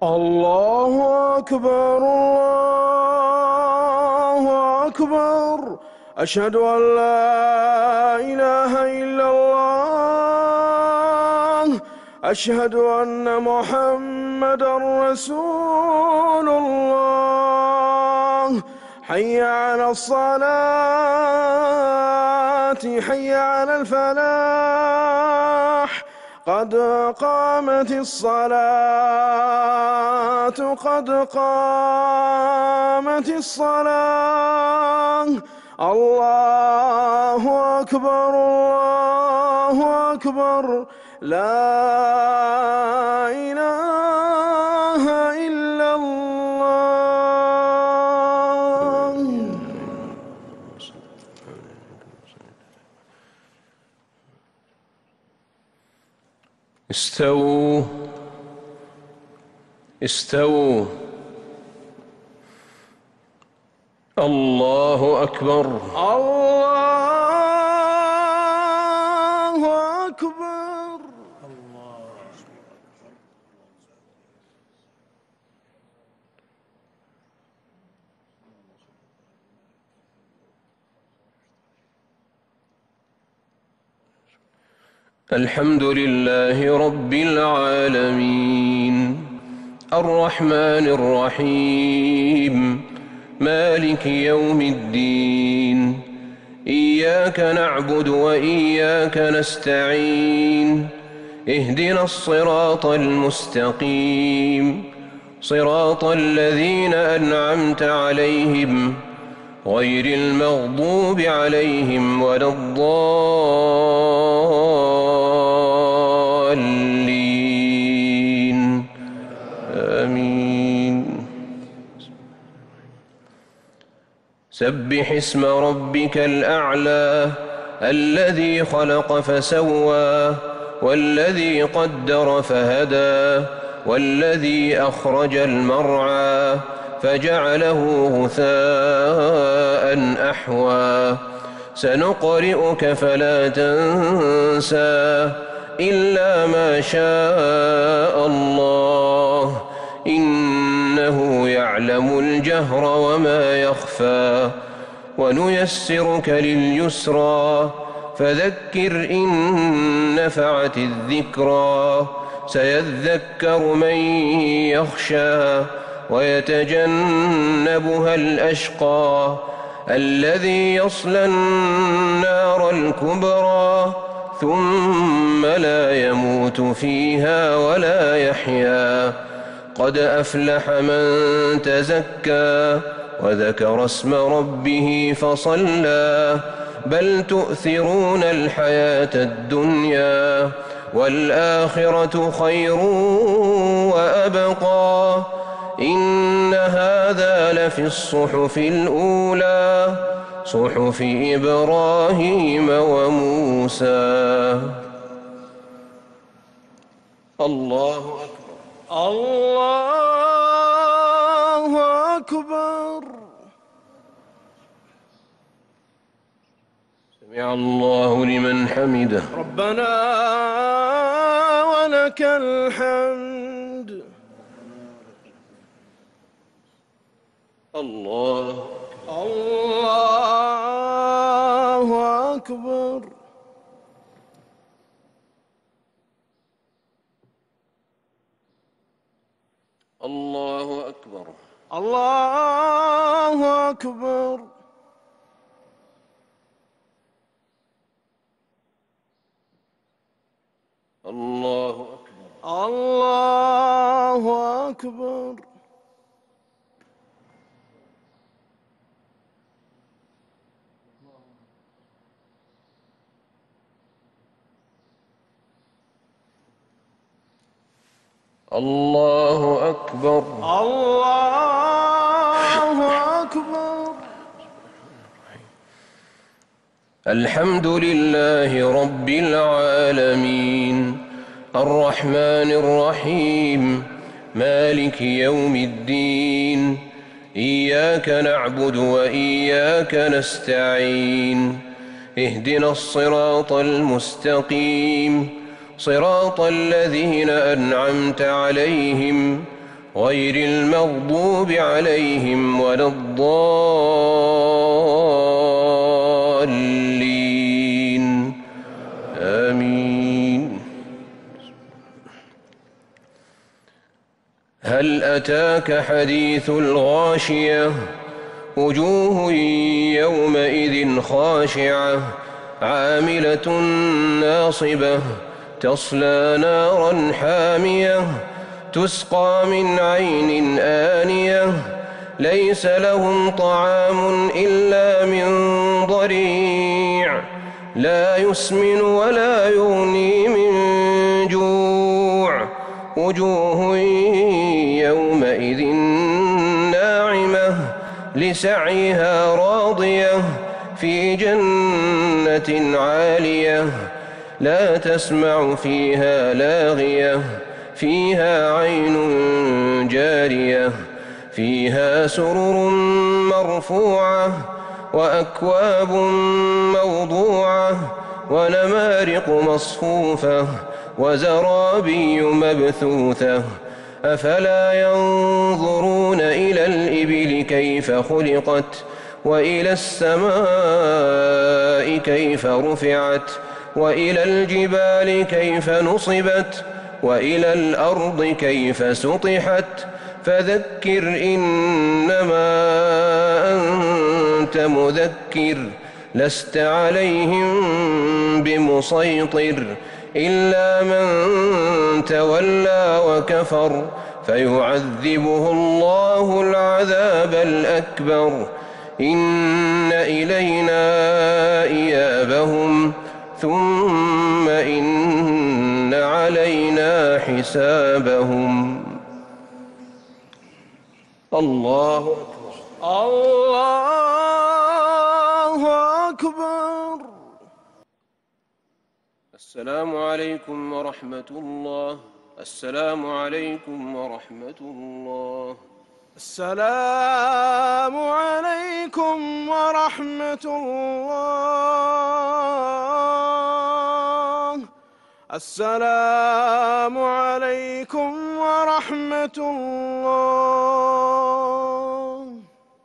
الله أكبر الله أكبر. أشهد أن لا إله إلا الله. أشهد أن محمدًا رسول الله. حي على الصلاة حي على الفلاح. قد قامت الصلاة قد قامت الصلاة. الله أكبر الله أكبر. لا إله إلا الله. استووا استووا. الله أكبر الله أكبر. الحمد لله رب العالمين الرحمن الرحيم مالك يوم الدين. إياك نعبد وإياك نستعين. اهدنا الصراط المستقيم صراط الذين أنعمت عليهم غير المغضوب عليهم ولا الضالين. آمين. سبح اسم ربك الأعلى الذي خلق فسوى والذي قدر فهدى والذي أخرج المرعى فجعله غثاء أحوى. سنقرئك فلا تنسى إلا ما شاء الله إنه يعلم الجهر وما يخفى. ونيسرك لليسرى فذكر إن نفعت الذكرى. سيذكر من يخشى ويتجنبها الأشقى الذي يصلى النار الكبرى ثم لا يموت فيها ولا يحيا. قد أفلح من تزكى وذكر اسم ربه فصلى. بل تؤثرون الحياة الدنيا والآخرة خير وأبقى. إن هذا لفي الصحف الأولى صحف إبراهيم وموسى. الله أكبر الله أكبر. سمع الله لمن حمده. ربنا ولك الحمد. الله الله أكبر. الله أكبر. الله أكبر. الله أكبر. الله أكبر. الله أكبر. الله أكبر. الحمد لله رب العالمين الرحمن الرحيم مالك يوم الدين. إياك نعبد وإياك نستعين. اهدنا الصراط المستقيم صراط الذين أنعمت عليهم غير المغضوب عليهم ولا الضالين آمين. هل أتاك حديث الغاشية وجوه يومئذ خاشعة عاملة ناصبة تصلى نارا حامية تسقى من عين آنية ليس لهم طعام إلا من ضريع لا يسمن ولا يغني من جوع وجوه يومئذ ناعمة لسعيها راضية في جنة عالية لا تسمع فيها لاغية فيها عين جارية فيها سرر مرفوعة وأكواب موضوعة ونمارق مصفوفة وزرابي مبثوثة أفلا ينظرون إلى الإبل كيف خلقت وإلى السماء كيف رفعت وإلى الجبال كيف نصبت وإلى الأرض كيف سطحت فذكر إنما أنت مذكر لست عليهم بمسيطر إلا من تولى وكفر فيعذبه الله العذاب الأكبر إن إلينا إيابهم ثم إن علينا حسابهم. الله أكبر. الله أكبر. السلام عليكم ورحمة الله. السلام عليكم ورحمة الله. السلام عليكم ورحمة الله. السلام عليكم ورحمة الله.